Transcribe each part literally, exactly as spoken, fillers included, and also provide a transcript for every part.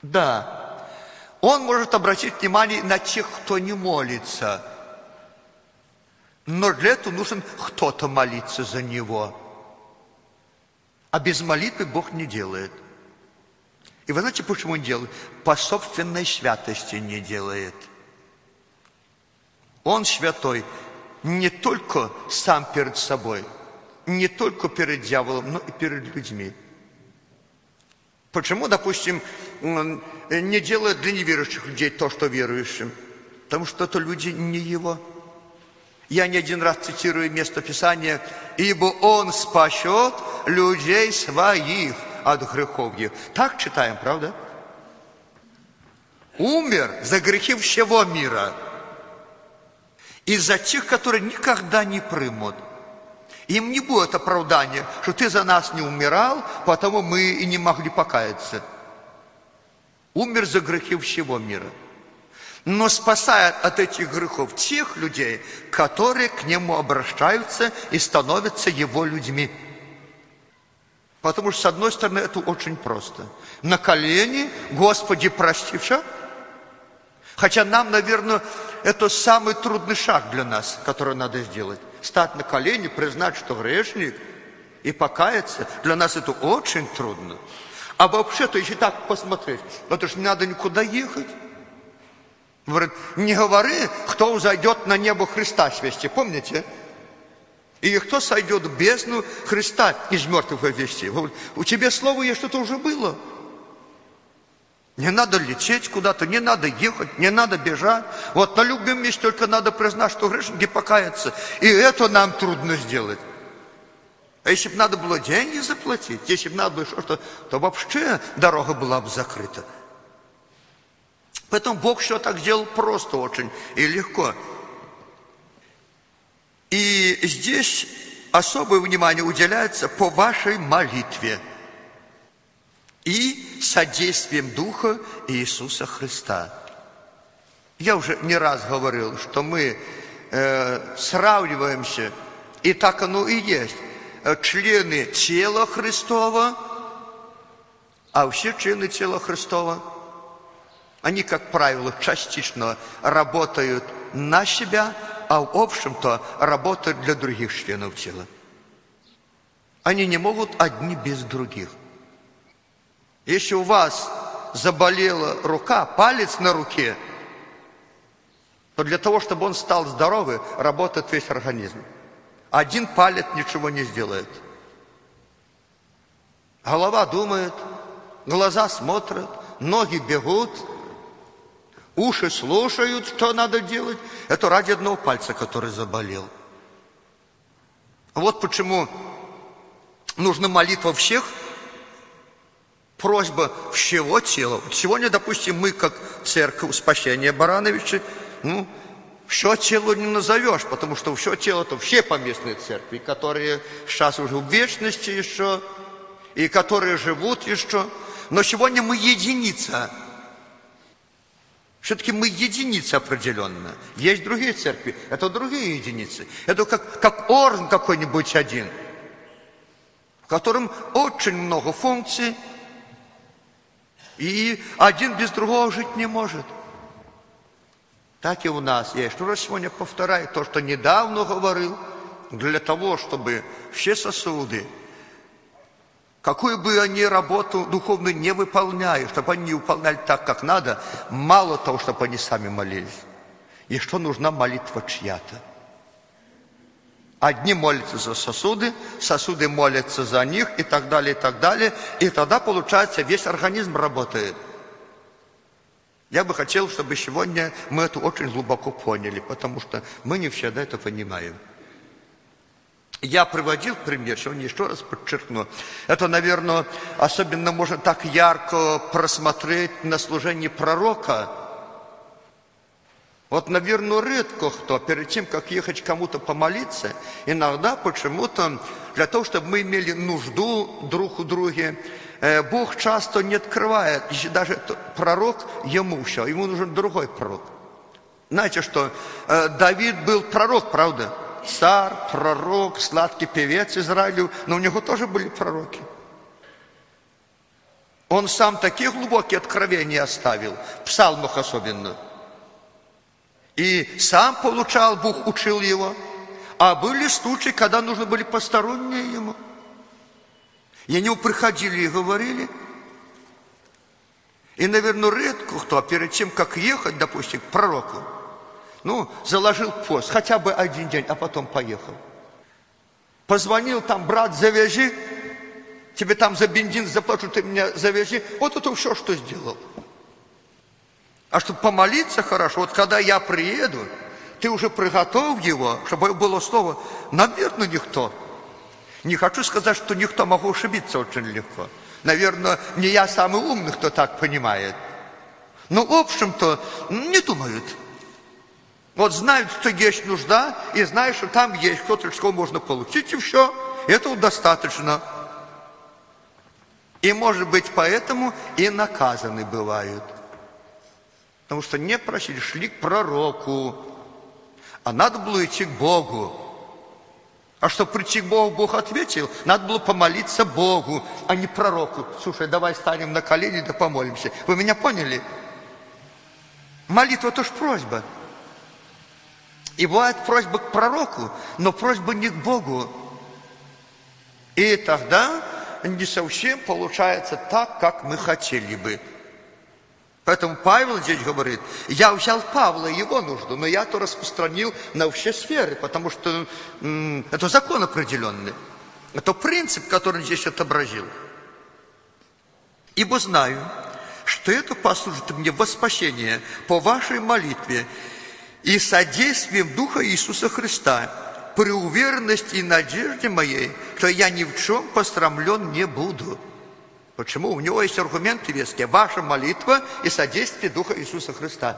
Да, он может обратить внимание на тех, кто не молится. Но для этого нужен кто-то молиться за него. А без молитвы Бог не делает. И вы знаете, почему он делает? По собственной святости не делает. Он святой не только сам перед собой, не только перед дьяволом, но и перед людьми. Почему, допустим, не делает для неверующих людей то, что верующим? Потому что это люди не его. Я не один раз цитирую место Писания: «Ибо Он спасет людей своих от грехов их». Так читаем, правда? Умер за грехи всего мира. И за тех, которые никогда не примут. Им не будет оправдания, что ты за нас не умирал, потому мы и не могли покаяться. Умер за грехи всего мира. Но спасает от этих грехов тех людей, которые к Нему обращаются и становятся Его людьми. Потому что, с одной стороны, это очень просто. На колени: «Господи, прости», все. Хотя нам, наверное, это самый трудный шаг для нас, который надо сделать. Стать на колени, признать, что грешник, и покаяться. Для нас это очень трудно. А вообще-то, если так посмотреть, это ж не надо никуда ехать. Говорит, не говори, кто зайдет на небо Христа свести, помните? И кто сойдет в бездну Христа из мертвых возвести. Говорит, у тебя слово есть, что-то уже было. Не надо лететь куда-то, не надо ехать, не надо бежать. Вот на любом месте только надо признать, что грешники, покаяться. И это нам трудно сделать. А если бы надо было деньги заплатить, если бы надо было что-то, то вообще дорога была бы закрыта. Поэтому Бог все так сделал просто очень и легко. И здесь особое внимание уделяется по вашей молитве и содействием Духа Иисуса Христа. Я уже не раз говорил, что мы э, сравниваемся, и так оно и есть, члены тела Христова, а все члены тела Христова, они, как правило, частично работают на себя, а в общем-то работают для других членов тела. Они не могут одни без других. Если у вас заболела рука, палец на руке, то для того, чтобы он стал здоровым, работает весь организм. Один палец ничего не сделает. Голова думает, глаза смотрят, ноги бегут, уши слушают, что надо делать. Это ради одного пальца, который заболел. Вот почему нужна молитва всех, просьба всего тела. Сегодня, допустим, мы, как церковь спасения Барановича, ну, все тело не назовешь, потому что все тело это все поместные церкви, которые сейчас уже в вечности еще, и которые живут еще. Но сегодня мы единица. Все-таки мы единица определенно. Есть другие церкви, это другие единицы. Это как, как орган какой-нибудь один, в котором очень много функций, и один без другого жить не может. Так и у нас. Я еще раз сегодня повторяю то, что недавно говорил, для того, чтобы все сосуды, какую бы они работу духовную не выполняли, чтобы они не выполняли так, как надо, мало того, чтобы они сами молились. И что нужна молитва чья-то. Одни молятся за сосуды, сосуды молятся за них и так далее, и так далее. И тогда, получается, весь организм работает. Я бы хотел, чтобы сегодня мы это очень глубоко поняли, потому что мы не всегда это понимаем. Я приводил пример, сегодня еще раз подчеркну. Это, наверное, особенно можно так ярко просмотреть на служении пророка. Вот, наверное, редко кто, перед тем, как ехать кому-то помолиться, иногда почему-то, для того, чтобы мы имели нужду друг у друга, Бог часто не открывает, если даже пророк ему все, ему нужен другой пророк. Знаете что, Давид был пророк, правда? Царь, пророк, сладкий певец Израилю, но у него тоже были пророки. Он сам такие глубокие откровения оставил, в псалмах особенно. И сам получал, Бог учил его. А были случаи, когда нужны были посторонние ему. И они приходили и говорили. И, наверное, редко кто, перед тем, как ехать, допустим, к пророку, ну, заложил пост, хотя бы один день, а потом поехал. Позвонил там, брат, завяжи, тебе там за бензин заплачу, ты меня завяжи. Вот это все, что сделал. А чтобы помолиться хорошо, вот когда я приеду, ты уже приготовь его, чтобы было слово, наверное, никто. Не хочу сказать, что никто, могу ошибиться очень легко. Наверное, не я самый умный, кто так понимает. Но, в общем-то, не думают. Вот знают, что есть нужда, и знают, что там есть кто-то, что можно получить, и все. Этого достаточно. И, может быть, поэтому и наказаны бывают. Потому что не просили, шли к пророку, а надо было идти к Богу. А чтобы прийти к Богу, Бог ответил, надо было помолиться Богу, а не пророку. Слушай, давай станем на колени, да помолимся. Вы меня поняли? Молитва – это ж просьба. И бывает просьба к пророку, но просьба не к Богу. И тогда не совсем получается так, как мы хотели бы. Поэтому Павел здесь говорит, я взял Павла и его нужду, но я то распространил на все сферы, потому что м, это закон определенный. Это принцип, который он здесь отобразил. Ибо знаю, что это послужит мне во спасение по вашей молитве и содействием Духа Иисуса Христа, при уверенности и надежде моей, что я ни в чем посрамлен не буду. Почему? У него есть аргументы веские. Ваша молитва и содействие Духа Иисуса Христа.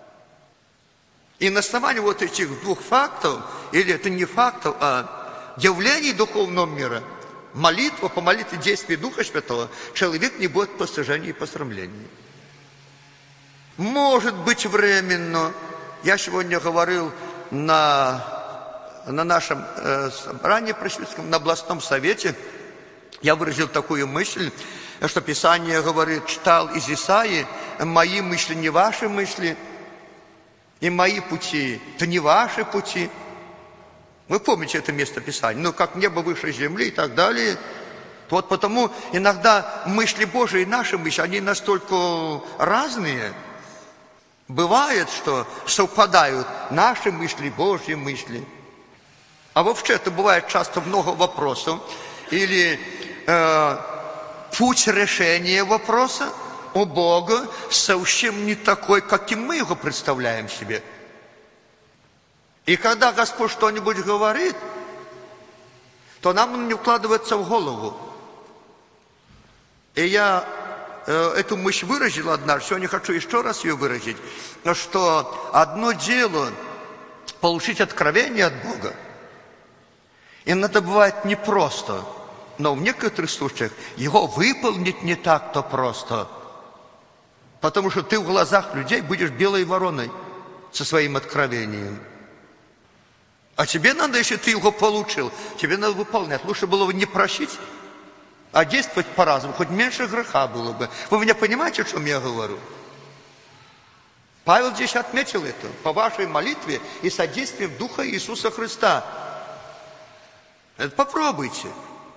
И на основании вот этих двух фактов, или это не фактов, а явлений духовного мира, молитва, по молитве действия Духа Святого, человек не будет постыжения и посрамления. Может быть, временно. Я сегодня говорил на, на нашем э, собрании пресвитерском, на областном совете, я выразил такую мысль, что Писание говорит, читал из Исаии, мои мысли не ваши мысли, и мои пути, это не ваши пути. Вы помните это место Писания? Ну, как небо выше земли и так далее. Вот потому иногда мысли Божии и наши мысли, они настолько разные. Бывает, что совпадают наши мысли, Божьи мысли. А вообще это бывает часто много вопросов. Или э, путь решения вопроса у Бога совсем не такой, каким мы его представляем себе. И когда Господь что-нибудь говорит, то нам он не вкладывается в голову. И я э, эту мысль выразил однажды, сегодня хочу еще раз ее выразить, что одно дело получить откровение от Бога, и это бывает непросто, но в некоторых случаях его выполнить не так-то просто. Потому что ты в глазах людей будешь белой вороной со своим откровением. А тебе надо, если ты его получил, тебе надо выполнять. Лучше было бы не просить, а действовать по-разному. Хоть меньше греха было бы. Вы меня понимаете, о чем я говорю? Павел здесь отметил это. По вашей молитве и содействием Духа Иисуса Христа. Это попробуйте.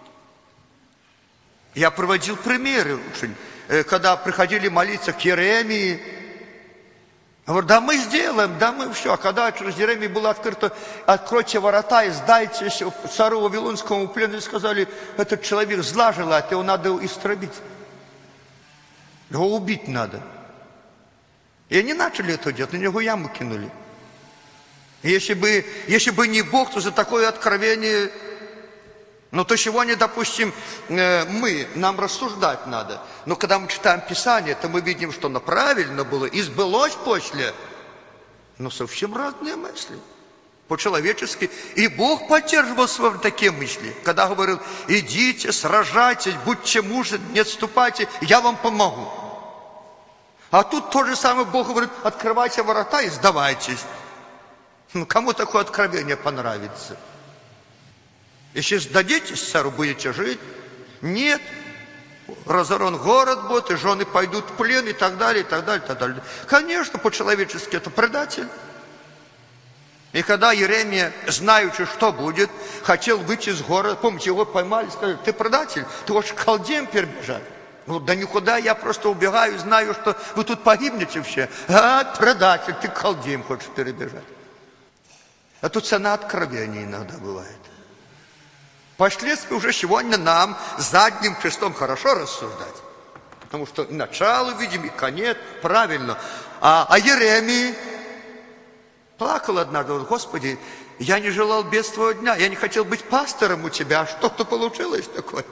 Я приводил примеры, когда приходили молиться к Еремии. Говорю, да мы сделаем, да мы все. А когда через Еремии было открыто, откройте ворота и сдайтесь цару Вавилонскому плену, и сказали, этот человек зла желает, его надо истребить. Его убить надо. И они начали это делать, на него яму кинули. И если бы, если бы не Бог, то за такое откровение... Но то сегодня, допустим, мы, нам рассуждать надо. Но когда мы читаем Писание, то мы видим, что оно правильно было и сбылось после. Но совсем разные мысли. По-человечески. И Бог поддерживал свои такие мысли. Когда говорил, идите, сражайтесь, будьте мужи, не отступайте, я вам помогу. А тут то же самое Бог говорит, открывайте ворота и сдавайтесь. Ну, кому такое откровение понравится? Если сдадитесь, цару будете жить. Нет. разорен город будет, и жены пойдут в плен, и так далее, и так далее, и так далее. Конечно, по-человечески это предатель. И когда Иеремия, знаючи, что будет, хотел выйти из города, помните, его поймали, сказали: ты предатель, ты хочешь к халдеям перебежать? Ну, да никуда, я просто убегаю, знаю, что вы тут погибнете все. А, предатель, ты к халдеям хочешь перебежать. А тут цена откровения иногда бывает. Впоследствии уже сегодня нам задним числом хорошо рассуждать. Потому что и начало видим, и конец, правильно. А, а Иеремии плакал однажды: Господи, я не желал бедствия дня, я не хотел быть пастором у тебя, а что-то получилось такое.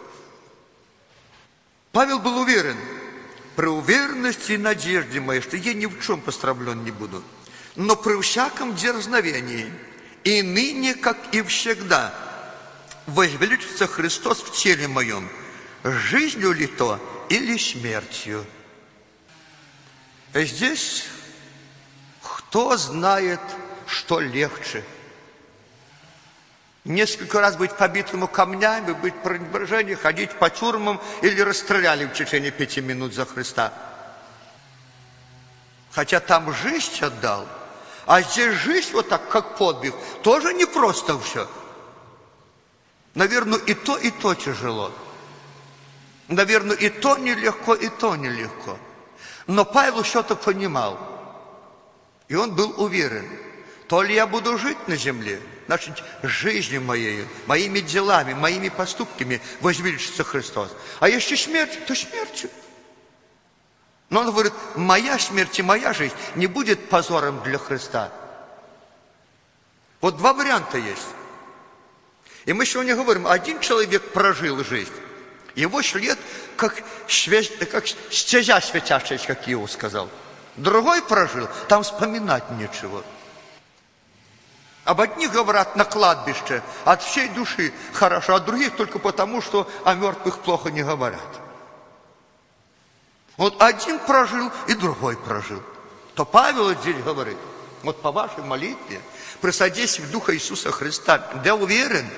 Павел был уверен, при уверенности и надежде моей, что я ни в чем постраблен не буду, но при всяком дерзновении, и ныне, как и всегда, возвеличится Христос в теле моем, жизнью ли то или смертью. Здесь кто знает, что легче? Несколько раз быть побитым камнями, быть в пренебрежении, ходить по тюрьмам или расстреляли в течение пяти минут за Христа. Хотя там жизнь отдал, а здесь жизнь вот так, как подвиг, тоже непросто все. Наверное, и то, и то тяжело. Наверное, и то нелегко, и то нелегко. Но Павел что-то понимал. И он был уверен: то ли я буду жить на земле, значит, жизнью моей, моими делами, моими поступками возвеличится Христос. А если смерть, то смертью. Но он говорит: моя смерть и моя жизнь не будет позором для Христа. Вот два варианта есть. И мы сегодня говорим: один человек прожил жизнь, его след как, как стезя светящаяся, как Иов сказал. Другой прожил, там вспоминать нечего. Об одних говорят на кладбище от всей души хорошо, а других только потому, что о мертвых плохо не говорят. Вот один прожил и другой прожил. То Павел здесь говорит: вот по вашей молитве, при содействии Духа Иисуса Христа, я уверен,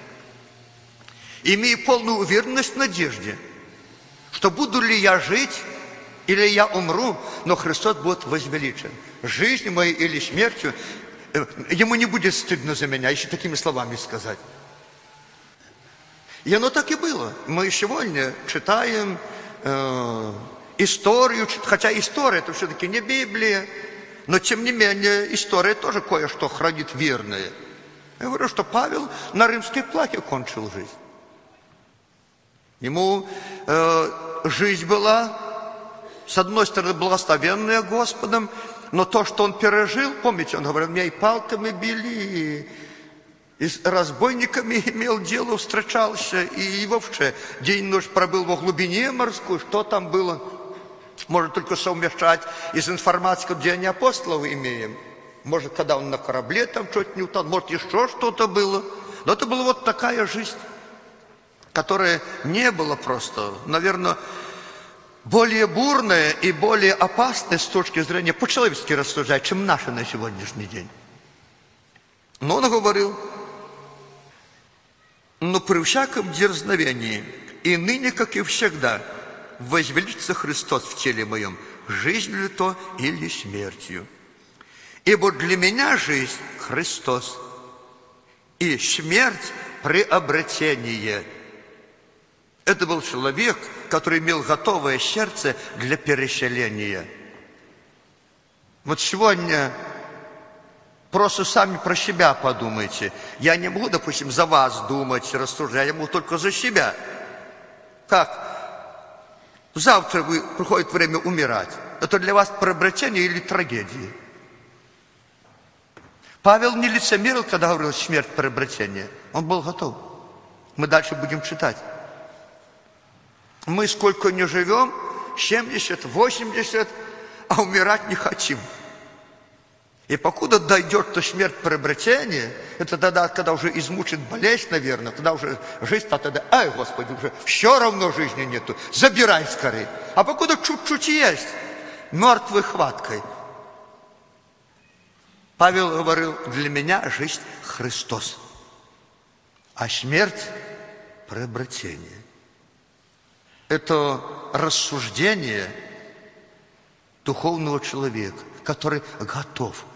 имею полную уверенность в надежде, что буду ли я жить, или я умру, но Христос будет возвеличен. Жизнью моей или смертью, ему не будет стыдно за меня, еще такими словами сказать. И оно так и было. Мы сегодня читаем э, историю, хотя история это все-таки не Библия, но тем не менее история тоже кое-что хранит верное. Я говорю, что Павел на римской плахе кончил жизнь. Ему э, жизнь была, с одной стороны, благословенная Господом, но то, что он пережил, помните, он говорил: меня и палками били, и с разбойниками имел дело, встречался, и вообще день и ночь пробыл во глубине морской, что там было, может только совмещать из информации, где они апостолов имеем. Может, когда он на корабле там что-то не утонул, может, еще что-то было. Но это была вот такая жизнь, которая не была просто, наверное, более бурная и более опасная с точки зрения по-человечески рассуждать, чем наша на сегодняшний день. Но он говорил: но при всяком дерзновении, и ныне, как и всегда, возвеличится Христос в теле моем, жизнью ли то или смертью. Ибо для меня жизнь Христос, и смерть приобретение. Это был человек, который имел готовое сердце для переселения. Вот сегодня просто сами про себя подумайте. Я не могу, допустим, за вас думать, рассуждать, я могу только за себя. Как? Завтра вы, приходит время умирать. Это для вас приобретение или трагедия? Павел не лицемерил, когда говорил смерть приобретение. Он был готов. Мы дальше будем читать. Мы сколько не живем, семьдесят, восемьдесят, а умирать не хотим. И покуда дойдет до смерть приобретения, это тогда, когда уже измучит болезнь, наверное, тогда уже жизнь, а тогда, ай, Господи, уже все равно жизни нету, забирай скорее. А покуда чуть-чуть есть, мертвой хваткой. Павел говорил: для меня жизнь Христос, а смерть приобретение. это рассуждение духовного человека, который готов